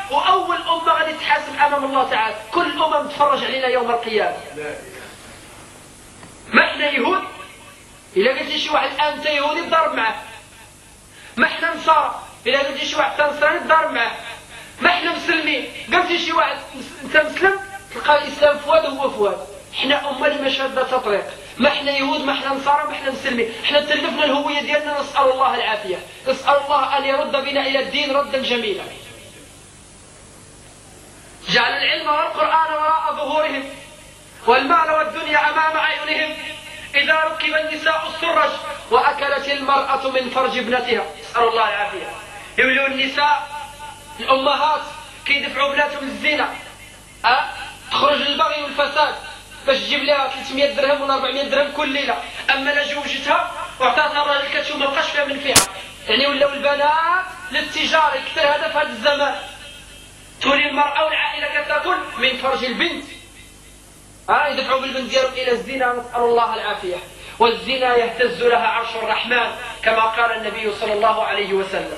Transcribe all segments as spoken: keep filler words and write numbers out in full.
وأول أمة غادي تحاسب أمام الله تعالى. كل الأمم تفرج علينا يوم القيامة. ما احنا يهود؟ إلا قلت لي شي واحد أنت يهودي تضارب معاه. ما احنا نصارى، إلا قلت لي شي واحد نصراني تضارب معاه. ما احنا مسلمين، قلت لي شي واحد أنت مسلم تلقى الإسلام فؤاد وهو فؤاد. احنا أمة اللي مشهدة تطريق. ما احنا يهود، ما احنا نصارى، ما احنا مسلمين. احنا تلفنا الهوية ديالنا. نسأل الله العافية، نسأل الله أن يرد بنا إلى الدين ردا جميلا. جعل العلم والقرآن وراء ظهورهم والمال والدنيا أمام أعينهم. إذا ركب النساء السرج وأكلت المرأة من فرج ابنتها. نسأل الله العافية. يولوا النساء الأمهات كيدفعوا بناتهم للزنا، أه؟ تخرج للبغي والفساد باش تجيب لها ثلاثمائة درهم ولا أربعمائة درهم كل ليلة. أما لا جوجتها وعطاتها الراجل كتشوف ما بقاش فيها منفعة. يعني ولاو البنات للتجارة يكثر هذا في هذا الزمان. تولي المرأة والعائلة كتاكل من فرج البنت. ها أه؟ يدفعوا بالبنت ديالهم إلى الزنا. نسأل الله العافية. والزنا يهتز لها عرش الرحمن كما قال النبي صلى الله عليه وسلم.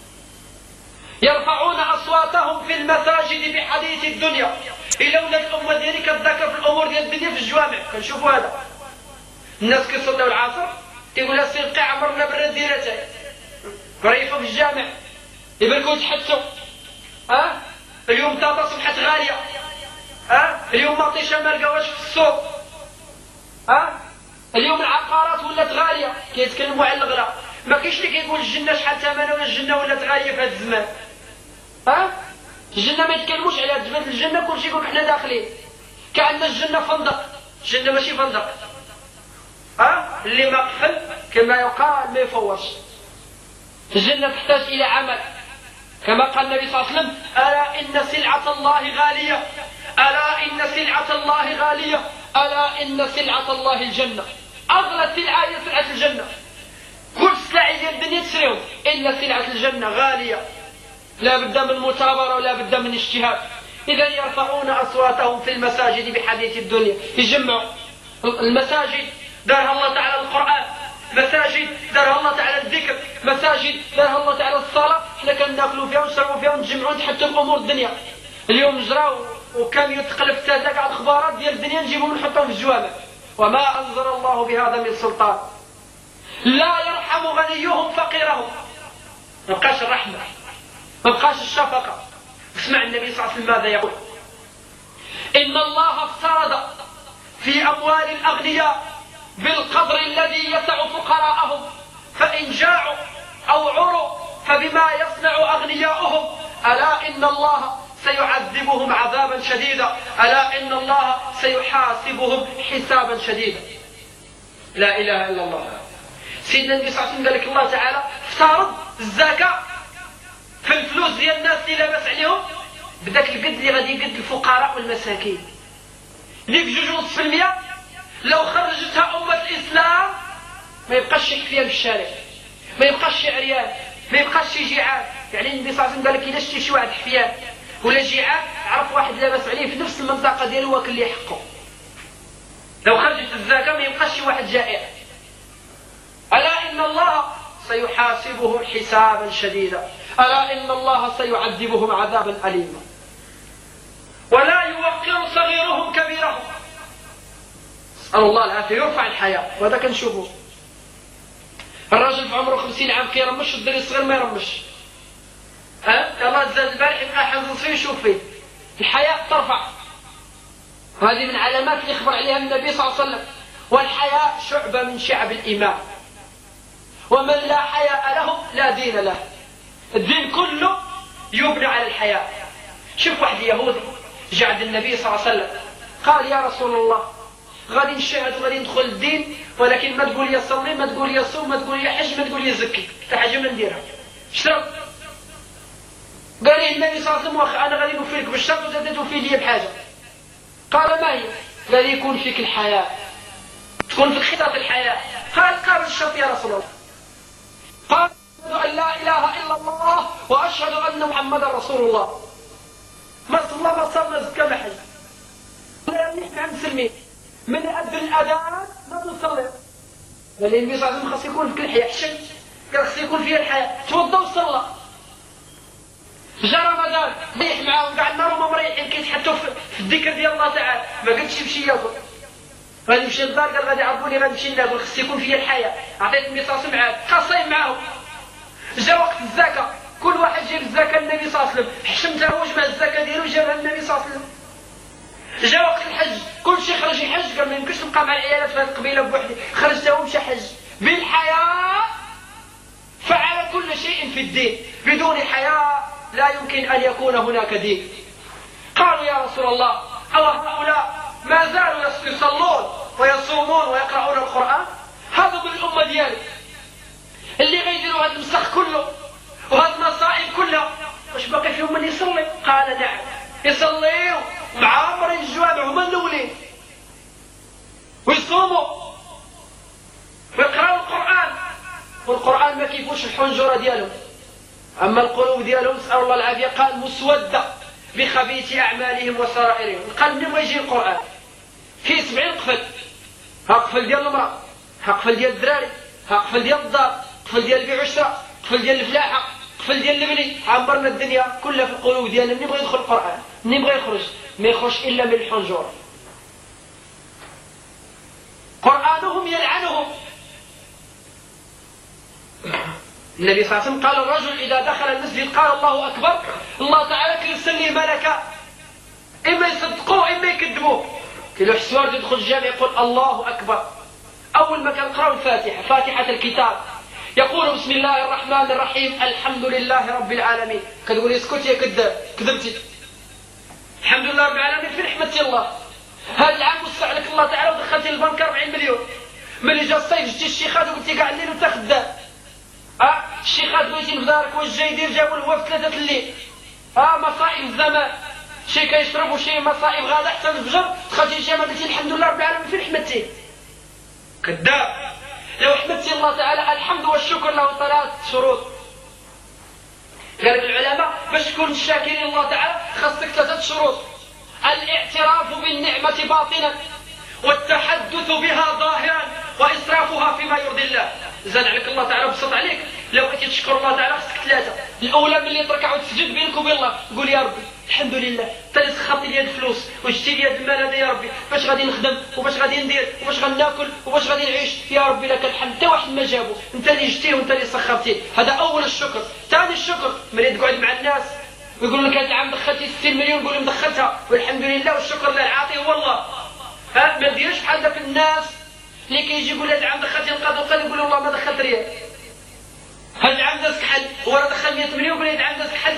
يرفعون أصواتهم في المساجد بحديث الدنيا. إلا ولات الأمة ديالي كتذاكر في الأمور ديال الدنيا في الجوامع. كنشوفوا هذا الناس كيصلوا العصر تيقول لها سير بقى عمرنا بالرد ديالها قريفة في الجامع يبركوا يتحسوا. ها أه؟ اليوم طاطا صبحت غالية. ها أه؟ اليوم مطيشة ما لقاوهاش في السوق. ها أه؟ اليوم العقارات ولات غالية كيتكلموا على الغلا. ما كاينش اللي كيقول الجنة شحال ثمنها ولا الجنة ولات غالية في هذا الزمان. ها أه؟ الجنة ما يتكلموش عليها. تجبد الجنة كلشي يقول احنا داخلين كأن الجنة فندق. الجنة ماشي فندق. ها أه؟ اللي ما قفل كما يقال ما يفورش. الجنة تحتاج إلى عمل كما قال النبي صلى الله عليه وسلم: ألا إن سلعة الله غالية، ألا إن سلعة الله غالية، ألا إن سلعة الله الجنة. أغلى سلعة هي سلعة الجنة. كل سلعة ديال الدنيا تشريهم إلا سلعة الجنة غالية. لا بد من مثابرة ولا بد من اجتهاد. إذا يرفعون أصواتهم في المساجد بحديث الدنيا. يجمعوا المساجد دارها الله تعالى القرآن، مساجد دارها الله تعالى الذكر، مساجد دارها الله تعالى الصلاة. احنا كنداخلوا فيها ونشربوا فيها ونتجمعوا نتحدثوا بأمور الدنيا. اليوم جراو وكان يتقلب حتى كاع الأخبارات ديال الدنيا نجيبهم ونحطهم في الجوامع. وما أنزل الله بهذا من سلطان. لا يرحم غنيهم فقيرهم. ما بقاش الرحمة، ما بقاش الشفقة. اسمع النبي صلى الله عليه وسلم ماذا يقول: إن الله افترض في أموال الأغنياء بالقدر الذي يسع فقراءهم، فإن جاعوا أو عروا فبما يصنع أغنياؤهم. ألا إن الله سيعذبهم عذابا شديدا، ألا إن الله سيحاسبهم حسابا شديدا. لا إله إلا الله. سيدنا النبي صلى الله عليه وسلم قال لك الله تعالى افترض الزكاة في الفلوس ديال الناس اللي لاباس عليهم بداك القد اللي غادي يقد الفقراء والمساكين اللي في جوج ونص في المية. لو خرجتها أمة الإسلام ما يبقاش شي حفيان في الشارع، ما يبقاش شي عريان، ما يبقاش شي جيعان. يعني النبي صلى الله عليه وسلم قال لك إلا شتي شي واحد حفيان ولا جيعان عرف واحد لاباس عليه في نفس المنطقة ديالو واكل ليه حقه. لو خرجت الزكاة ما يبقاش شي واحد جائع. ألا إن الله سيحاسبهم حسابا شديدا، ألا إن الله سيعذبهم عذابا أليما. ولا يوقر صغيرهم كبيرهم. أسأل الله العافية. يرفع الحياة وهذا كنشوفه. الراجل في عمره خمسين عام كيرمش والدري الصغير ما يرمش. ها الله زاد البارح يبقى حنظر فيه يشوف فيه. الحياة ترفع. وهذه من علامات اللي خبر عليها النبي صلى الله عليه وسلم. والحياة شعبة من شعب الإيمان. ومن لا حياء له لا دين له. الدين كله يبنى على الحياة. شوف واحد يهودي جاء عند النبي صلى الله عليه وسلم قال: يا رسول الله غادي نشهد وغادي ندخل الدين ولكن ما تقول لي صلي، ما تقول لي صوم، ما تقول لي حج، ما تقول لي زكي، حتى حاجه ما نديرها. شرب. قال لي النبي صلى الله عليه وسلم: واخا انا غادي نوفي لك بالشرط وزاد توفي لي بحاجه. قال: ما هي؟ قال: يكون فيك الحياه، تكون في خطط الحياه. قال: قال الشرط يا رسول الله. قال: أشهد أن لا إله إلا الله وأشهد أن محمدا رسول الله. ما صلى ما صلى زكى ما حج. نحن مسلمين من أذن الأذان ما نصلي. قال لي النبي صلى الله عليه وسلم: خاص يكون فيك الحياة. حشد. قال: خاص يكون فيها الحياة. توضى وصلى. جا رمضان مريح معاهم كاع النهار هما مريحين كيتحطوا في الذكر ديال الله تعالى، ما قالش يمشي ياكل. غادي يمشي للدار قال غادي يعرفوني غادي نمشي ناكل، خص يكون فيا الحياه. عطيت الميصاص معاه بقى صايم معاهم. جا وقت الزكاه كل واحد جاب الزكاه للنبي صلى الله عليه وسلم، حشمته هو جمع الزكاه ديالو جابها للنبي صلى الله عليه وسلم. جا وقت الحج كل شيء خرج يحج، قال ما يمكنش نبقى مع العيالات في هذه القبيله بوحدي، خرجته ومشى حج. بالحياة فعل كل شيء في الدين، بدون حياة لا يمكن أن يكون هناك دين. قالوا يا رسول الله أو هؤلاء ما زالوا يصلون ويصومون ويقرؤون القرآن؟ هذا من الأمة ديالي اللي غيديروا هذا المسخ كله وهذه المصائب كلها، واش باقي فيهم من يصلي؟ قال نعم يصليوا معامرين الجوامع هما الاولين، ويصوموا ويقراوا القرآن، والقرآن ما كيفوش الحنجرة ديالهم، أما القلوب ديالهم نسأل الله العافية قال مسودة بخبيث أعمالهم وسرائرهم. القلب منين يجي القرآن؟ فيه سبعين قفل، ها قفل ديال المرأة، ها قفل ديال الدراري، ها قفل ديال الدار، قفل ديال البيع والشراء، قفل ديال الفلاحة، قفل ديال البني. عمرنا الدنيا كلها في القلوب ديالنا. منين بغى يدخل القرآن؟ منين بغى يخرج؟ ما يخرج إلا من الحنجرة. قرآنهم يلعنهم. النبي صلى الله عليه وسلم قال الرجل إذا دخل المسجد قال الله أكبر الله تعالى كيرسل لي ملكا إما يصدقوه إما يكذبوه. كي له حسوار يدخل الجامع يقول الله أكبر، أول ما كنقراو الفاتحة فاتحة الكتاب يقول بسم الله الرحمن الرحيم الحمد لله رب العالمين، كتقول اسكت يا كذاب كذبتي. الحمد لله رب العالمين فين حمدتي الله؟ هذا العام وسع لك الله تعالى ودخلتي البنك أربعين مليون، ملي جا الصيف جبتي الشيخات وقلتي كاع الليل وانت خدام. اه الشيخات بغيتي في دارك واش جاي يدير؟ جابوا الهواء في ثلاثة الليل. اه مصائب الزمان، شي كيشرب وشي مصائب غادا حتى الفجر، دخلتي الجامع قلتي الحمد لله رب العالمين فين حمدتي؟ كذاب. لو حمدتي الله تعالى الحمد والشكر له ثلاث شروط. قال العلماء باش تكون شاكرين الله تعالى خاصك ثلاثة شروط: الاعتراف بالنعمة باطنا، والتحدث بها ظاهرا، وإسرافها فيما يرضي الله. زاد عليك الله تعالى بسط عليك، لو بغيتي تشكر الله تعالى خصك ثلاثة. الأولى ملي تركع وتسجد بينك وبين الله قول يا ربي الحمد لله تالي سخرتي لي الفلوس وجدتي لي المال هذا يا ربي، باش غادي نخدم وباش غادي ندير وباش غناكل وباش غادي نعيش، يا ربي لك الحمد. حتى واحد ما جابو، انت اللي جبتيه وانت اللي سخرتيه. هذا أول الشكر. ثاني الشكر ملي تقعد مع الناس ويقولوا لك هذا العام دخلتي ستين مليون قول لهم دخلتها والحمد لله والشكر لله العاطي هو الله. ها ما ديرش بحال ذاك الناس اللي كيجي يقول هذا العام دخلتي القاضي والقاضي يقول والله ما دخلت ريال. هذا العام دازك حل هو راه دخل مية مليون يقول هذا العام دازك حل.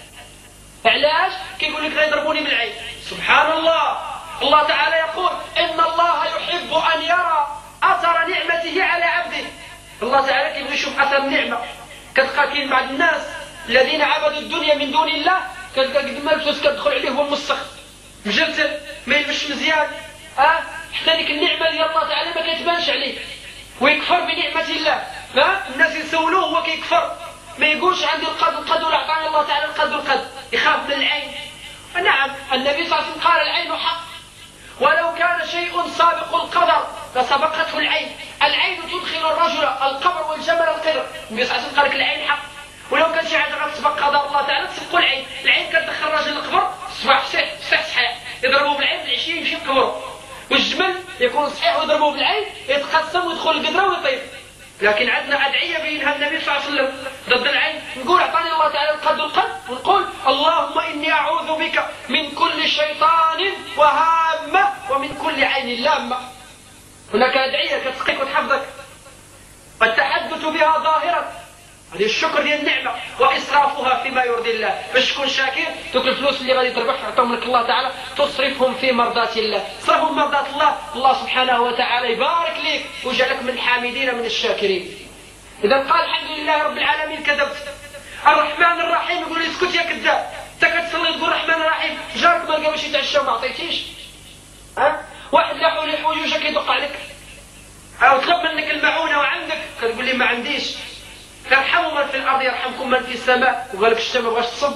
علاش؟ كيقول لك غيضربوني من العين. سبحان الله. الله تعالى يقول إن الله يحب أن يرى أثر نعمته على عبده. الله تعالى كيبغي يشوف أثر النعمة. كتلقى كاين بعض الناس الذين عبدوا الدنيا من دون الله كتلقى قد ما الفلوس كتدخل عليه هو مسخ مجلتل ما يلبسش مزيان، اه حتى ديك النعمة ديال الله تعالى ما كتبانش عليه ويكفر بنعمة الله. ها الناس يسولوه هو كيكفر، ما يقولش عندي القدر القدر ولا عطاني الله تعالى القدر القدر، يخاف من العين. نعم النبي صلى الله عليه وسلم قال العين حق، ولو كان شيء سابق القدر لسبقته العين. العين تدخل الرجل القبر والجمل القدر. النبي صلى الله عليه وسلم قال لك العين حق، ولو كان شي حاجه غتسبق قدر الله تعالى تسبقوا العين. العين كتدخل الراجل القبر الصباح صحيح صحيح صحيح يضربوه بالعين العشيه يمشي يقبروا، والجمل يكون صحيح ويضربوه بالعين يتقسم ويدخل القدره ويطير. لكن عندنا ادعيه بينها النبي صلى الله عليه وسلم ضد العين، نقول اعطاني الله تعالى القدر القلب، ونقول اللهم اني اعوذ بك من كل شيطان وهامه ومن كل عين لامه. هناك ادعيه كتسقيك وتحفظك. والتحدث بها ظاهرا، هذه الشكر ديال النعمه، واسرافها فيما يرضي الله. باش تكون شاكر دوك الفلوس اللي غادي تربح تعطيهم لك الله تعالى تصرفهم في مرضات الله، صرفهم مرضات الله، الله سبحانه وتعالى يبارك لك ويجعلك من الحامدين من الشاكرين. اذا قال الحمد لله رب العالمين كذبت. الرحمن الرحيم يقول لي اسكت يا كذاب، انت كتصلي تقول الرحمن الرحيم، جارك ما لقاوش يتعشى وما عطيتيش. ها واحد لاحوا لي حويجك يدق عليك او طلب منك المعونه وعندك كتقول لي ما عنديش. ترحموا من في الارض يرحمكم من في السماء. وقال لك الشتاء ما بغاش تصب.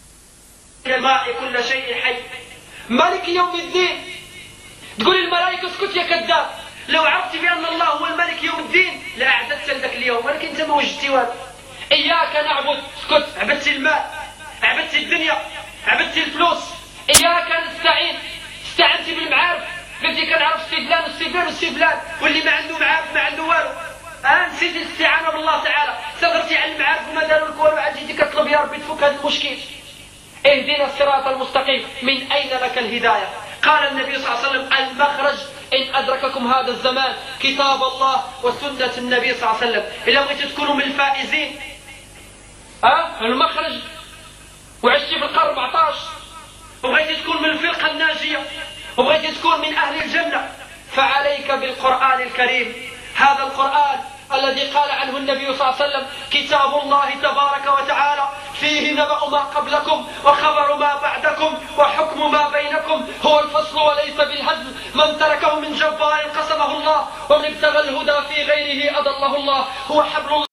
الماء كل شيء حي، مالك يوم الدين. تقول الملائكه اسكت يا كذاب، لو عرفت بان الله هو الملك يوم الدين لاعددت لك اليوم، ولكن انت ما وجدتي والو. اياك نعبد، اسكت عبدت المال. عبدتي الدنيا، عبدتي الفلوس. إياك نستعين، استعنتي بالمعارف، قلتي كنعرف السي فلان والسي فلان والسي فلان، واللي ما عنده معارف ما عنده والو. اه نسيتي الاستعانة بالله تعالى، صغرتي على المعارف وما داروا لك والو، عاد جيتي كتطلب يا ربي تفك هذا المشكل. اهدنا الصراط المستقيم، من أين لك الهداية؟ قال النبي صلى الله عليه وسلم: المخرج إن أدرككم هذا الزمان كتاب الله وسنة النبي صلى الله عليه وسلم. إذا بغيتوا تكونوا من الفائزين اه المخرج، وعشتي في القرن أربعطاش، وبغيتي تكون من الفرقة الناجية، وبغيتي تكون من أهل الجنة، فعليك بالقرآن الكريم. هذا القرآن الذي قال عنه النبي صلى الله عليه وسلم: كتاب الله تبارك وتعالى فيه نبأ ما قبلكم وخبر ما بعدكم وحكم ما بينكم، هو الفصل وليس بالهزل، من تركه من جبار قسمه الله، ومن ابتغى الهدى في غيره أضله الله، هو حبل الله.